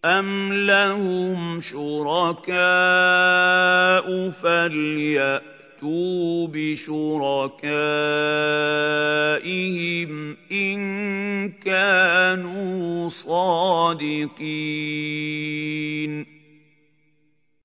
أَمْ لَهُمْ شُرَكَاءُ فَلْيَأْتُوا بِشُرَكَائِهِمْ إِن كَانُوا صَادِقِينَ